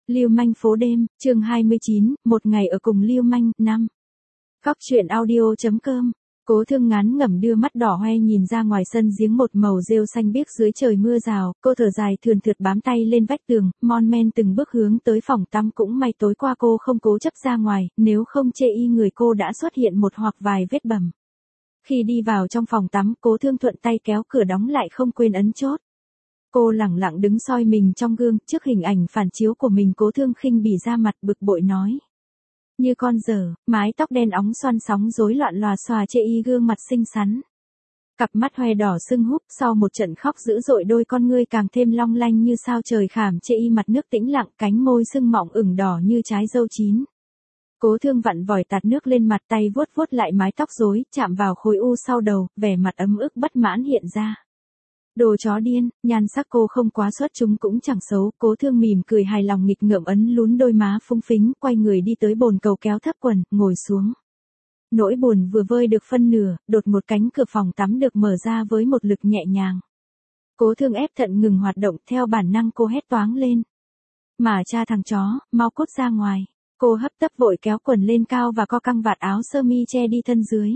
Lưu manh phố đêm, chương 29, một ngày ở cùng Lưu manh, 5. Góc truyện audio.com. Cố Thương ngán ngẩm đưa mắt đỏ hoe nhìn ra ngoài sân giếng một màu rêu xanh biếc dưới trời mưa rào, cô thở dài thườn thượt bám tay lên vách tường, mon men từng bước hướng tới phòng tắm, cũng may tối qua cô không cố chấp ra ngoài, nếu không chê y người cô đã xuất hiện một hoặc vài vết bầm. Khi đi vào trong phòng tắm, Cố Thương thuận tay kéo cửa đóng lại không quên ấn chốt. Cô lẳng lặng đứng soi mình trong gương, trước hình ảnh phản chiếu của mình Cố Thương khinh bỉ ra mặt bực bội nói. Như con dở, mái tóc đen óng xoăn sóng rối loạn lòa xòa chê y gương mặt xinh xắn. Cặp mắt hoe đỏ sưng húp, sau một trận khóc dữ dội đôi con ngươi càng thêm long lanh như sao trời khảm chê y mặt nước tĩnh lặng, cánh môi sưng mọng ửng đỏ như trái dâu chín. Cố Thương vặn vòi tạt nước lên mặt, tay vuốt vuốt lại mái tóc rối, chạm vào khối u sau đầu, vẻ mặt ấm ức bất mãn hiện ra. Đồ chó điên, nhan sắc cô không quá xuất chúng cũng chẳng xấu, Cố Thương mỉm cười hài lòng nghịch ngợm ấn lún đôi má phúng phính, quay người đi tới bồn cầu kéo thấp quần, ngồi xuống. Nỗi buồn vừa vơi được phân nửa, đột một cánh cửa phòng tắm được mở ra với một lực nhẹ nhàng. Cố Thương ép thận ngừng hoạt động, theo bản năng cô hét toáng lên. Mà cha thằng chó, mau cút ra ngoài. Cô hấp tấp vội kéo quần lên cao và co căng vạt áo sơ mi che đi thân dưới.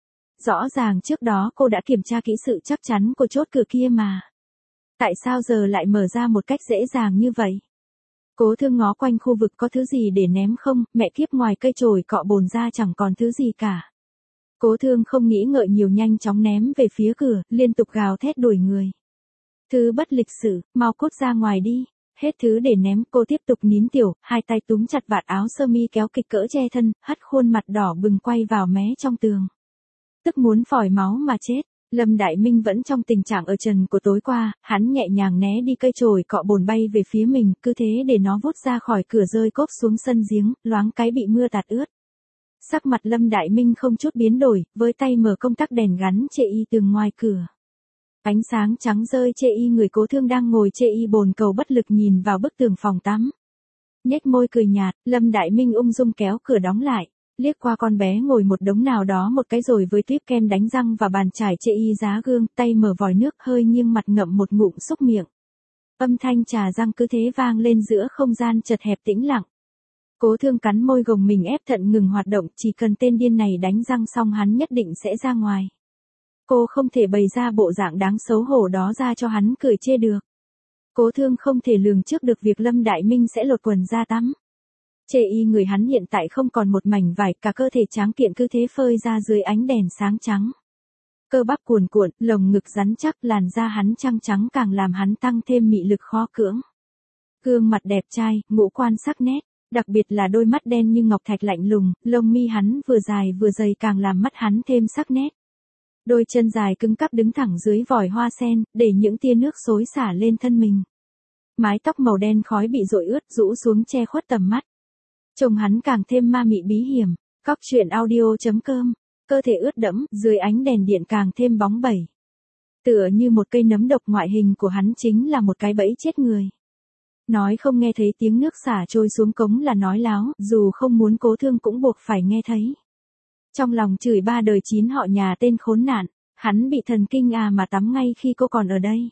Rõ ràng trước đó cô đã kiểm tra kỹ sự chắc chắn của chốt cửa kia mà. Tại sao giờ lại mở ra một cách dễ dàng như vậy? Cố Thương ngó quanh khu vực có thứ gì để ném không, mẹ kiếp ngoài cây chổi cọ bồn ra chẳng còn thứ gì cả. Cố Thương không nghĩ ngợi nhiều nhanh chóng ném về phía cửa, liên tục gào thét đuổi người. Thứ bất lịch sự, mau cút ra ngoài đi. Hết thứ để ném, cô tiếp tục nín tiểu, hai tay túm chặt vạt áo sơ mi kéo kịch cỡ che thân, hất khuôn mặt đỏ bừng quay vào mé trong tường. Tức muốn phòi máu mà chết, Lâm Đại Minh vẫn trong tình trạng ở trần của tối qua, hắn nhẹ nhàng né đi cây chổi cọ bồn bay về phía mình, cứ thế để nó vút ra khỏi cửa rơi cốp xuống sân giếng, loáng cái bị mưa tạt ướt. Sắc mặt Lâm Đại Minh không chút biến đổi, với tay mở công tắc đèn gắn chê y tường ngoài cửa. Ánh sáng trắng rơi chê y người Cố Thương đang ngồi chê y bồn cầu bất lực nhìn vào bức tường phòng tắm. Nhếch môi cười nhạt, Lâm Đại Minh ung dung kéo cửa đóng lại. Liếc qua con bé ngồi một đống nào đó một cái rồi với tuyếp kem đánh răng và bàn chải chê y giá gương, tay mở vòi nước hơi nghiêng mặt ngậm một ngụm xúc miệng. Âm thanh trà răng cứ thế vang lên giữa không gian chật hẹp tĩnh lặng. Cố Thương cắn môi gồng mình ép thận ngừng hoạt động, chỉ cần tên điên này đánh răng xong hắn nhất định sẽ ra ngoài. Cô không thể bày ra bộ dạng đáng xấu hổ đó ra cho hắn cười chê được. Cố Thương không thể lường trước được việc Lâm Đại Minh sẽ lột quần ra tắm. Chê y người hắn hiện tại không còn một mảnh vải, cả cơ thể tráng kiện cứ thế phơi ra dưới ánh đèn sáng trắng. Cơ bắp cuồn cuộn, lồng ngực rắn chắc, làn da hắn trắng trắng càng làm hắn tăng thêm mị lực khó cưỡng. Gương mặt đẹp trai, ngũ quan sắc nét, đặc biệt là đôi mắt đen như ngọc thạch lạnh lùng, lông mi hắn vừa dài vừa dày càng làm mắt hắn thêm sắc nét. Đôi chân dài cứng cáp đứng thẳng dưới vòi hoa sen, để những tia nước xối xả lên thân mình. Mái tóc màu đen khói bị dội ướt rũ xuống che khuất tầm mắt. Trông hắn càng thêm ma mị bí hiểm. Góc truyện audio.com. Cơ thể ướt đẫm, dưới ánh đèn điện càng thêm bóng bẩy. Tựa như một cây nấm độc, ngoại hình của hắn chính là một cái bẫy chết người. Nói không nghe thấy tiếng nước xả trôi xuống cống là nói láo, dù không muốn Cố Thương cũng buộc phải nghe thấy. Trong lòng chửi ba đời chín họ nhà tên khốn nạn, hắn bị thần kinh à mà tắm ngay khi cô còn ở đây.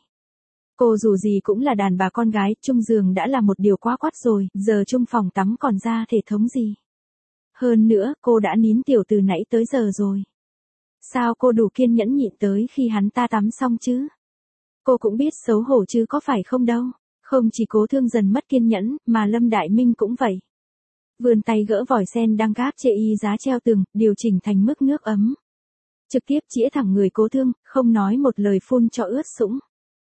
Cô dù gì cũng là đàn bà con gái, chung giường đã là một điều quá quát rồi, giờ chung phòng tắm còn ra thể thống gì. Hơn nữa, cô đã nín tiểu từ nãy tới giờ rồi. Sao cô đủ kiên nhẫn nhịn tới khi hắn ta tắm xong chứ? Cô cũng biết xấu hổ chứ có phải không đâu. Không chỉ Cố Thương dần mất kiên nhẫn, mà Lâm Đại Minh cũng vậy. Vươn tay gỡ vòi sen đang gác chê y giá treo tường, điều chỉnh thành mức nước ấm. Trực tiếp chĩa thẳng người Cố Thương, không nói một lời phun cho ướt sũng.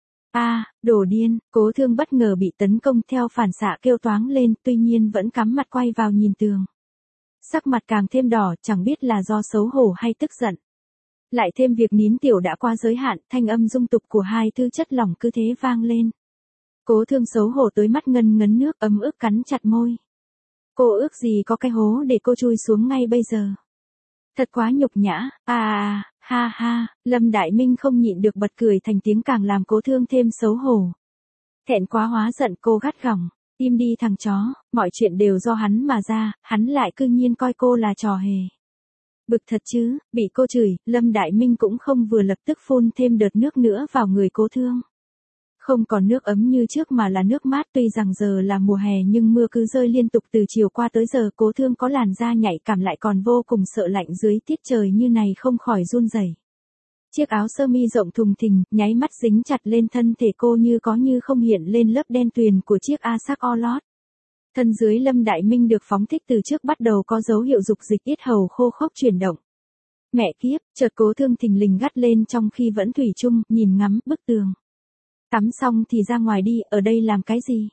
Đồ điên, Cố Thương bất ngờ bị tấn công theo phản xạ kêu toáng lên, tuy nhiên vẫn cắm mặt quay vào nhìn tường. Sắc mặt càng thêm đỏ, chẳng biết là do xấu hổ hay tức giận. Lại thêm việc nín tiểu đã qua giới hạn, thanh âm dung tục của hai thứ chất lỏng cứ thế vang lên. Cố Thương xấu hổ tới mắt ngân ngấn nước, ấm ức cắn chặt môi. Cô ước gì có cái hố để cô chui xuống ngay bây giờ. Thật quá nhục nhã, ha ha, Lâm Đại Minh không nhịn được bật cười thành tiếng càng làm Cố Thương thêm xấu hổ. Thẹn quá hóa giận cô gắt gỏng, im đi thằng chó, mọi chuyện đều do hắn mà ra, hắn lại cư nhiên coi cô là trò hề. Bực thật chứ, bị cô chửi, Lâm Đại Minh cũng không vừa lập tức phun thêm đợt nước nữa vào người Cố Thương. Không còn nước ấm như trước mà là nước mát, tuy rằng giờ là mùa hè nhưng mưa cứ rơi liên tục từ chiều qua tới giờ. Cố Thương có làn da nhạy cảm lại còn vô cùng sợ lạnh dưới tiết trời như này không khỏi run rẩy. Chiếc áo sơ mi rộng thùng thình, nháy mắt dính chặt lên thân thể cô như có như không hiện lên lớp đen tuyền của chiếc A-sắc o lót. Thân dưới Lâm Đại Minh được phóng thích từ trước bắt đầu có dấu hiệu dục dịch, yết hầu khô khốc chuyển động. Mẹ kiếp, chợt Cố Thương thình lình gắt lên trong khi vẫn thủy chung, nhìn ngắm bức tường. Tắm xong thì ra ngoài đi, ở đây làm cái gì?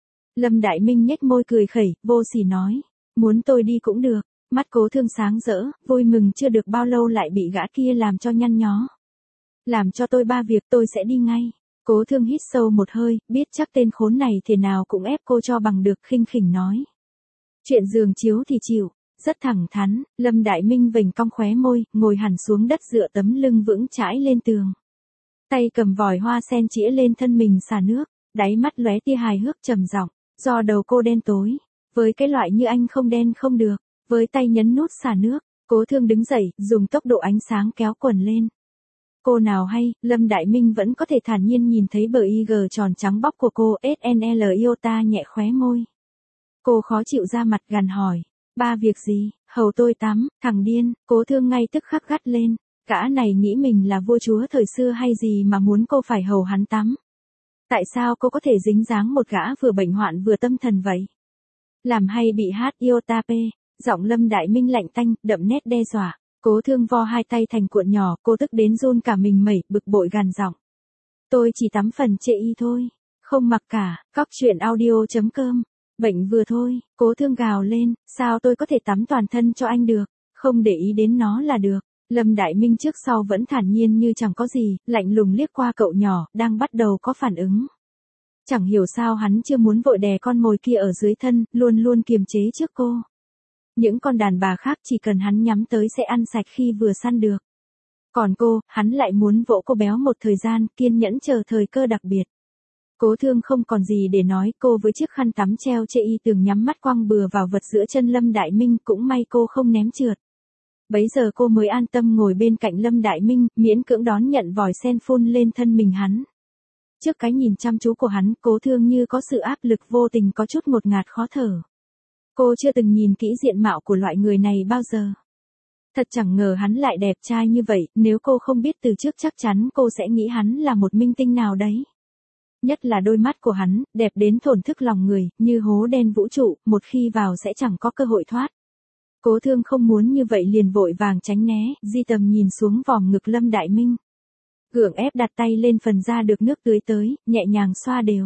Lâm Đại Minh nhếch môi cười khẩy, vô sỉ nói. Muốn tôi đi cũng được. Mắt Cố Thương sáng rỡ, vui mừng chưa được bao lâu lại bị gã kia làm cho nhăn nhó. Làm cho tôi 3 việc tôi sẽ đi ngay. Cố Thương hít sâu một hơi, biết chắc tên khốn này thế nào cũng ép cô cho bằng được, khinh khỉnh nói. Chuyện giường chiếu thì chịu, rất thẳng thắn. Lâm Đại Minh vểnh cong khóe môi, ngồi hẳn xuống đất dựa tấm lưng vững chãi lên tường. Tay cầm vòi hoa sen chĩa lên thân mình xả nước, đáy mắt lóe tia hài hước trầm giọng. Do đầu cô đen tối, với cái loại như anh không đen không được. Với tay nhấn nút xả nước, Cố Thương đứng dậy, dùng tốc độ ánh sáng kéo quần lên. Cô nào hay, Lâm Đại Minh vẫn có thể thản nhiên nhìn thấy bờ IG tròn trắng bóc của cô. SNL Iota nhẹ khóe môi. Cô khó chịu ra mặt gằn hỏi. 3 việc gì, hầu tôi tắm, thằng điên. Cố Thương ngay tức khắc gắt lên. Gã này nghĩ mình là vua chúa thời xưa hay gì mà muốn cô phải hầu hắn tắm. Tại sao cô có thể dính dáng một gã vừa bệnh hoạn vừa tâm thần vậy? Làm hay bị hát Iota P. Giọng Lâm Đại Minh lạnh tanh, đậm nét đe dọa. Cố Thương vo hai tay thành cuộn nhỏ, cô tức đến run cả mình mẩy, bực bội gằn giọng. Tôi chỉ tắm phần chê y thôi, không mặc cả. Cóc truyện audio.com. Bệnh vừa thôi, Cố Thương gào lên, sao tôi có thể tắm toàn thân cho anh được, không để ý đến nó là được. Lâm Đại Minh trước sau vẫn thản nhiên như chẳng có gì, lạnh lùng liếc qua cậu nhỏ, đang bắt đầu có phản ứng. Chẳng hiểu sao hắn chưa muốn vội đè con mồi kia ở dưới thân, luôn luôn kiềm chế trước cô. Những con đàn bà khác chỉ cần hắn nhắm tới sẽ ăn sạch khi vừa săn được. Còn cô, hắn lại muốn vỗ cô béo một thời gian, kiên nhẫn chờ thời cơ đặc biệt. Cố Thương không còn gì để nói, cô với chiếc khăn tắm treo chê y tường nhắm mắt quăng bừa vào vật giữa chân Lâm Đại Minh, cũng may cô không ném trượt. Bấy giờ cô mới an tâm ngồi bên cạnh Lâm Đại Minh, miễn cưỡng đón nhận vòi sen phun lên thân mình hắn. Trước cái nhìn chăm chú của hắn, Cố Thương như có sự áp lực vô tình, có chút ngột ngạt khó thở. Cô chưa từng nhìn kỹ diện mạo của loại người này bao giờ. Thật chẳng ngờ hắn lại đẹp trai như vậy, nếu cô không biết từ trước chắc chắn cô sẽ nghĩ hắn là một minh tinh nào đấy. Nhất là đôi mắt của hắn, đẹp đến thổn thức lòng người, như hố đen vũ trụ, một khi vào sẽ chẳng có cơ hội thoát. Cố Thương không muốn như vậy liền vội vàng tránh né, di tầm nhìn xuống vòm ngực Lâm Đại Minh. Gượng ép đặt tay lên phần da được nước tưới tới, nhẹ nhàng xoa đều.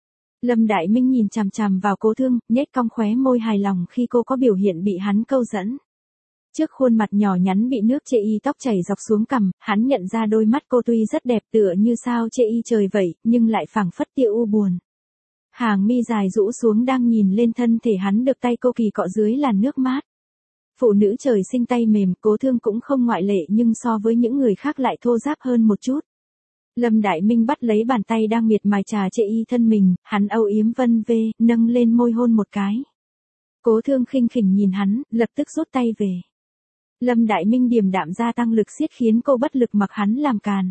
Lâm Đại Minh nhìn chằm chằm vào Cố Thương, nhếch cong khóe môi hài lòng khi cô có biểu hiện bị hắn câu dẫn. Trước khuôn mặt nhỏ nhắn bị nước chê y tóc chảy dọc xuống cằm, hắn nhận ra đôi mắt cô tuy rất đẹp tựa như sao chê y trời vậy, nhưng lại phảng phất tia u buồn. Hàng mi dài rũ xuống đang nhìn lên thân thể hắn được tay cô kỳ cọ dưới làn nước mát. Phụ nữ trời sinh tay mềm, Cố Thương cũng không ngoại lệ, nhưng so với những người khác lại thô ráp hơn một chút. Lâm Đại Minh bắt lấy bàn tay đang miệt mài trà chê y thân mình, hắn âu yếm vân vê, nâng lên môi hôn một cái. Cố Thương khinh khỉnh nhìn hắn, lập tức rút tay về. Lâm Đại Minh điềm đạm gia tăng lực siết khiến cô bất lực mặc hắn làm càn.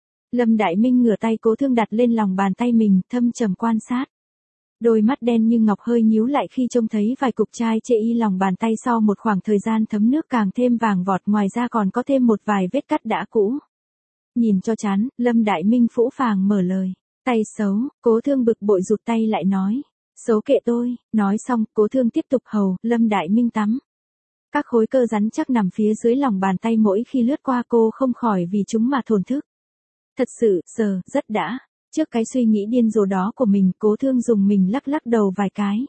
Lâm Đại Minh ngửa tay Cố Thương đặt lên lòng bàn tay mình, thâm trầm quan sát. Đôi mắt đen như ngọc hơi nhíu lại khi trông thấy vài cục chai chê y lòng bàn tay sau một khoảng thời gian thấm nước càng thêm vàng vọt, ngoài ra còn có thêm một vài vết cắt đã cũ. Nhìn cho chán, Lâm Đại Minh phũ phàng mở lời. Tay xấu. Cố Thương bực bội rụt tay lại nói. Xấu kệ tôi. Nói xong, Cố Thương tiếp tục hầu Lâm Đại Minh tắm. Các khối cơ rắn chắc nằm phía dưới lòng bàn tay mỗi khi lướt qua cô không khỏi vì chúng mà thổn thức. Thật sự, giờ, rất đã. Trước cái suy nghĩ điên rồ đó của mình, Cố Thương dùng mình lắc lắc đầu vài cái.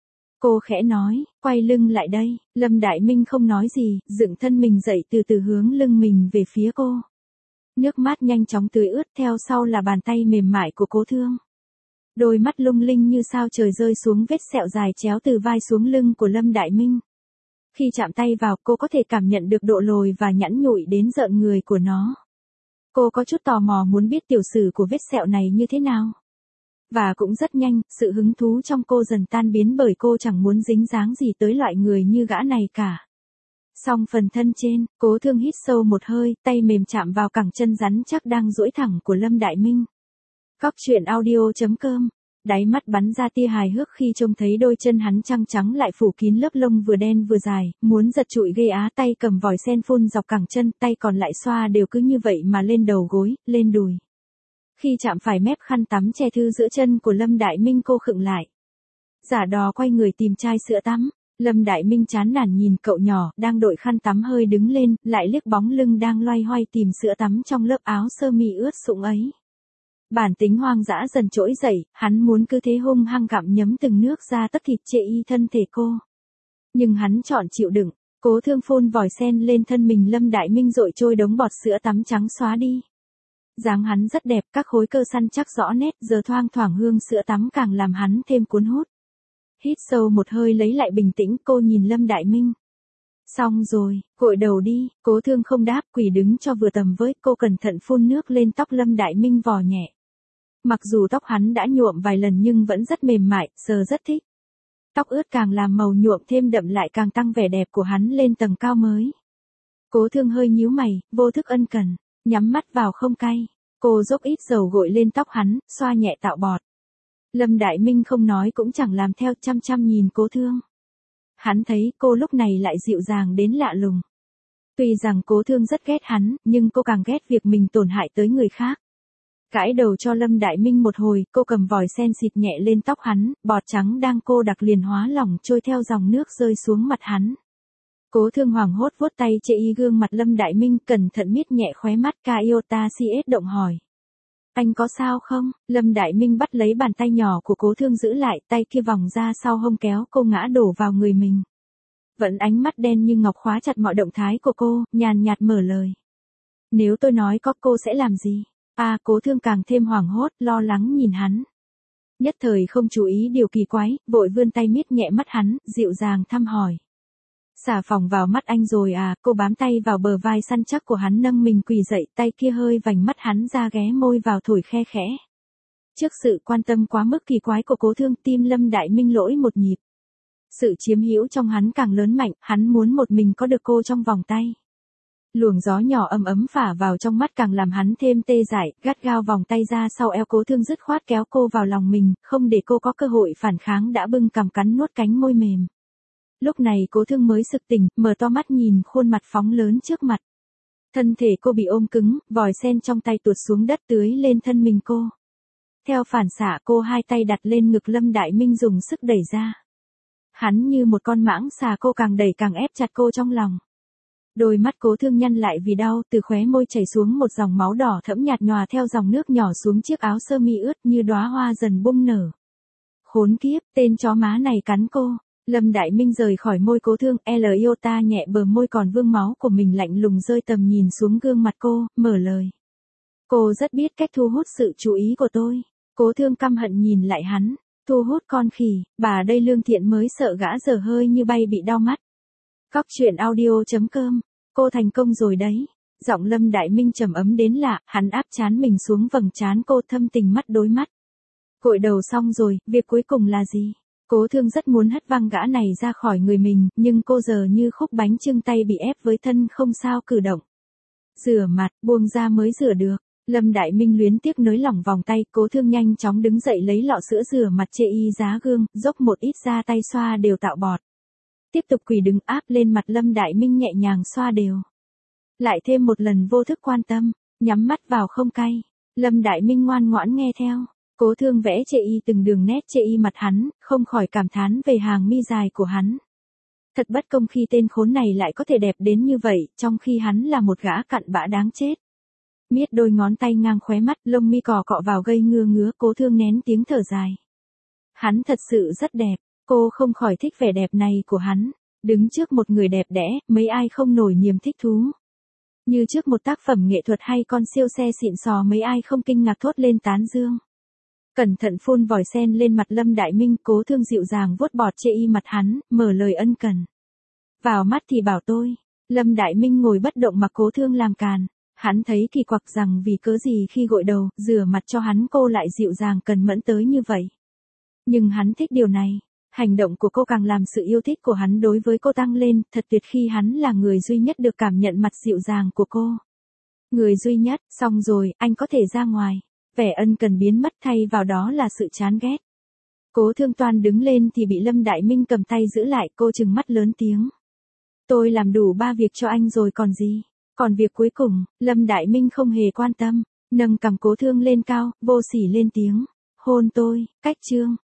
Cô khẽ nói, quay lưng lại đây. Lâm Đại Minh không nói gì, dựng thân mình dậy từ từ hướng lưng mình về phía cô. Nước mát nhanh chóng tưới ướt, theo sau là bàn tay mềm mại của Cố Thương. Đôi mắt lung linh như sao trời rơi xuống vết sẹo dài chéo từ vai xuống lưng của Lâm Đại Minh. Khi chạm tay vào, cô có thể cảm nhận được độ lồi và nhẵn nhụi đến rợn người của nó. Cô có chút tò mò muốn biết tiểu sử của vết sẹo này như thế nào. Và cũng rất nhanh, sự hứng thú trong cô dần tan biến bởi cô chẳng muốn dính dáng gì tới loại người như gã này cả. Xong phần thân trên, Cố Thương hít sâu một hơi, tay mềm chạm vào cẳng chân rắn chắc đang duỗi thẳng của Lâm Đại Minh. Cóc truyện audio.com. Đáy mắt bắn ra tia hài hước khi trông thấy đôi chân hắn trắng trắng lại phủ kín lớp lông vừa đen vừa dài, muốn giật trụi ghê á, tay cầm vòi sen phun dọc cẳng chân, tay còn lại xoa đều cứ như vậy mà lên đầu gối, lên đùi. Khi chạm phải mép khăn tắm che thư giữa chân của Lâm Đại Minh, cô khựng lại. Giả đò quay người tìm chai sữa tắm. Lâm Đại Minh chán nản nhìn cậu nhỏ đang đội khăn tắm hơi đứng lên, lại liếc bóng lưng đang loay hoay tìm sữa tắm trong lớp áo sơ mi ướt sũng ấy. Bản tính hoang dã dần trỗi dậy, hắn muốn cứ thế hung hăng gặm nhấm từng nước ra tất thịt chê y thân thể cô. Nhưng hắn chọn chịu đựng, cố thương phun vòi sen lên thân mình Lâm Đại Minh dội trôi đống bọt sữa tắm trắng xóa đi. Dáng hắn rất đẹp, các khối cơ săn chắc rõ nét, giờ thoang thoảng hương sữa tắm càng làm hắn thêm cuốn hút. Hít sâu một hơi lấy lại bình tĩnh, cô nhìn Lâm Đại Minh. Xong rồi, gội đầu đi, cố thương không đáp, quỳ đứng cho vừa tầm với, cô cẩn thận phun nước lên tóc Lâm Đại Minh vò nhẹ. Mặc dù tóc hắn đã nhuộm vài lần nhưng vẫn rất mềm mại, sờ rất thích. Tóc ướt càng làm màu nhuộm thêm đậm lại càng tăng vẻ đẹp của hắn lên tầng cao mới. Cố thương hơi nhíu mày, vô thức ân cần, nhắm mắt vào không cay. Cô dốc ít dầu gội lên tóc hắn, xoa nhẹ tạo bọt. Lâm Đại Minh không nói cũng chẳng làm theo, chăm chăm nhìn cố thương. Hắn thấy cô lúc này lại dịu dàng đến lạ lùng. Tuy rằng cố thương rất ghét hắn, nhưng cô càng ghét việc mình tổn hại tới người khác. Cãi đầu cho Lâm Đại Minh một hồi, cô cầm vòi sen xịt nhẹ lên tóc hắn, bọt trắng đang cô đặc liền hóa lỏng trôi theo dòng nước rơi xuống mặt hắn. Cố thương hoảng hốt vuốt tay chê y gương mặt Lâm Đại Minh, cẩn thận miết nhẹ khóe mắt, Iota CS động hỏi. Anh có sao không? Lâm Đại Minh bắt lấy bàn tay nhỏ của cố thương giữ lại, tay kia vòng ra sau hông kéo cô ngã đổ vào người mình. Vẫn ánh mắt đen như ngọc khóa chặt mọi động thái của cô, nhàn nhạt mở lời. Nếu tôi nói có cô sẽ làm gì? Cố thương càng thêm hoảng hốt, lo lắng nhìn hắn. Nhất thời không chú ý điều kỳ quái, vội vươn tay miết nhẹ mắt hắn, dịu dàng thăm hỏi. Xả phòng vào mắt anh rồi à? Cô bám tay vào bờ vai săn chắc của hắn, nâng mình quỳ dậy, tay kia hơi vành mắt hắn ra, ghé môi vào thổi khe khẽ. Trước sự quan tâm quá mức kỳ quái của cố thương, tim Lâm Đại Minh lỗi một nhịp. Sự chiếm hữu trong hắn càng lớn mạnh, hắn muốn một mình có được cô trong vòng tay. Luồng gió nhỏ ấm ấm phả vào trong mắt càng làm hắn thêm tê dại, gắt gao vòng tay ra sau eo cố thương, dứt khoát kéo cô vào lòng mình, không để cô có cơ hội phản kháng, đã bưng cằm cắn nuốt cánh môi mềm. Lúc này cố thương mới sực tỉnh, mở to mắt nhìn khuôn mặt phóng lớn trước mặt. Thân thể cô bị ôm cứng, vòi sen trong tay tuột xuống đất tưới lên thân mình cô. Theo phản xạ cô hai tay đặt lên ngực Lâm Đại Minh dùng sức đẩy ra. Hắn như một con mãng xà, cô càng đẩy càng ép chặt cô trong lòng. Đôi mắt cố thương nhăn lại vì đau, từ khóe môi chảy xuống một dòng máu đỏ thẫm nhạt nhòa theo dòng nước nhỏ xuống chiếc áo sơ mi ướt như đóa hoa dần bung nở. Khốn kiếp, tên chó má này cắn cô. Lâm Đại Minh rời khỏi môi cố thương, Iota nhẹ bờ môi còn vương máu của mình, lạnh lùng rơi tầm nhìn xuống gương mặt cô, mở lời. Cô rất biết cách thu hút sự chú ý của tôi. Cố thương căm hận nhìn lại hắn. Thu hút con khỉ, bà đây lương thiện mới sợ gã dở hơi như bay bị đau mắt. Cóc truyện audio.com. Cô thành công rồi đấy. Giọng Lâm Đại Minh trầm ấm đến lạ, hắn áp trán mình xuống vầng trán cô, thâm tình mắt đối mắt. Gội đầu xong rồi, việc cuối cùng là gì? Cố thương rất muốn hất văng gã này ra khỏi người mình, nhưng cô giờ như khúc bánh chưng, tay bị ép với thân không sao cử động. Rửa mặt, buông ra mới rửa được. Lâm Đại Minh luyến tiếc nới lỏng vòng tay, cố thương nhanh chóng đứng dậy lấy lọ sữa rửa mặt chê y giá gương, dốc một ít ra tay xoa đều tạo bọt. Tiếp tục quỳ đứng áp lên mặt Lâm Đại Minh nhẹ nhàng xoa đều. Lại thêm một lần vô thức quan tâm, nhắm mắt vào không cay. Lâm Đại Minh ngoan ngoãn nghe theo. Cố thương vẽ chê y từng đường nét chê y mặt hắn, không khỏi cảm thán về hàng mi dài của hắn. Thật bất công khi tên khốn này lại có thể đẹp đến như vậy, trong khi hắn là một gã cặn bã đáng chết. Miết đôi ngón tay ngang khóe mắt, lông mi cọ cọ vào gây ngứa, cố thương nén tiếng thở dài. Hắn thật sự rất đẹp, cô không khỏi thích vẻ đẹp này của hắn. Đứng trước một người đẹp đẽ, mấy ai không nổi niềm thích thú. Như trước một tác phẩm nghệ thuật hay con siêu xe xịn sò, mấy ai không kinh ngạc thốt lên tán dương. Cẩn thận phun vòi sen lên mặt Lâm Đại Minh, cố thương dịu dàng vuốt bọt chê y mặt hắn, mở lời ân cần. Vào mắt thì bảo tôi. Lâm Đại Minh ngồi bất động mặc cố thương làm càn. Hắn thấy kỳ quặc rằng vì cớ gì khi gội đầu, rửa mặt cho hắn cô lại dịu dàng cần mẫn tới như vậy. Nhưng hắn thích điều này. Hành động của cô càng làm sự yêu thích của hắn đối với cô tăng lên, thật tuyệt khi hắn là người duy nhất được cảm nhận mặt dịu dàng của cô. Người duy nhất, xong rồi, anh có thể ra ngoài. Vẻ ân cần biến mất thay vào đó là sự chán ghét. Cố Thương toan đứng lên thì bị Lâm Đại Minh cầm tay giữ lại, cô trừng mắt lớn tiếng. Tôi làm đủ 3 việc cho anh rồi còn gì. Còn việc cuối cùng, Lâm Đại Minh không hề quan tâm, nâng cằm Cố Thương lên cao, vô sỉ lên tiếng. Hôn tôi, cách chương.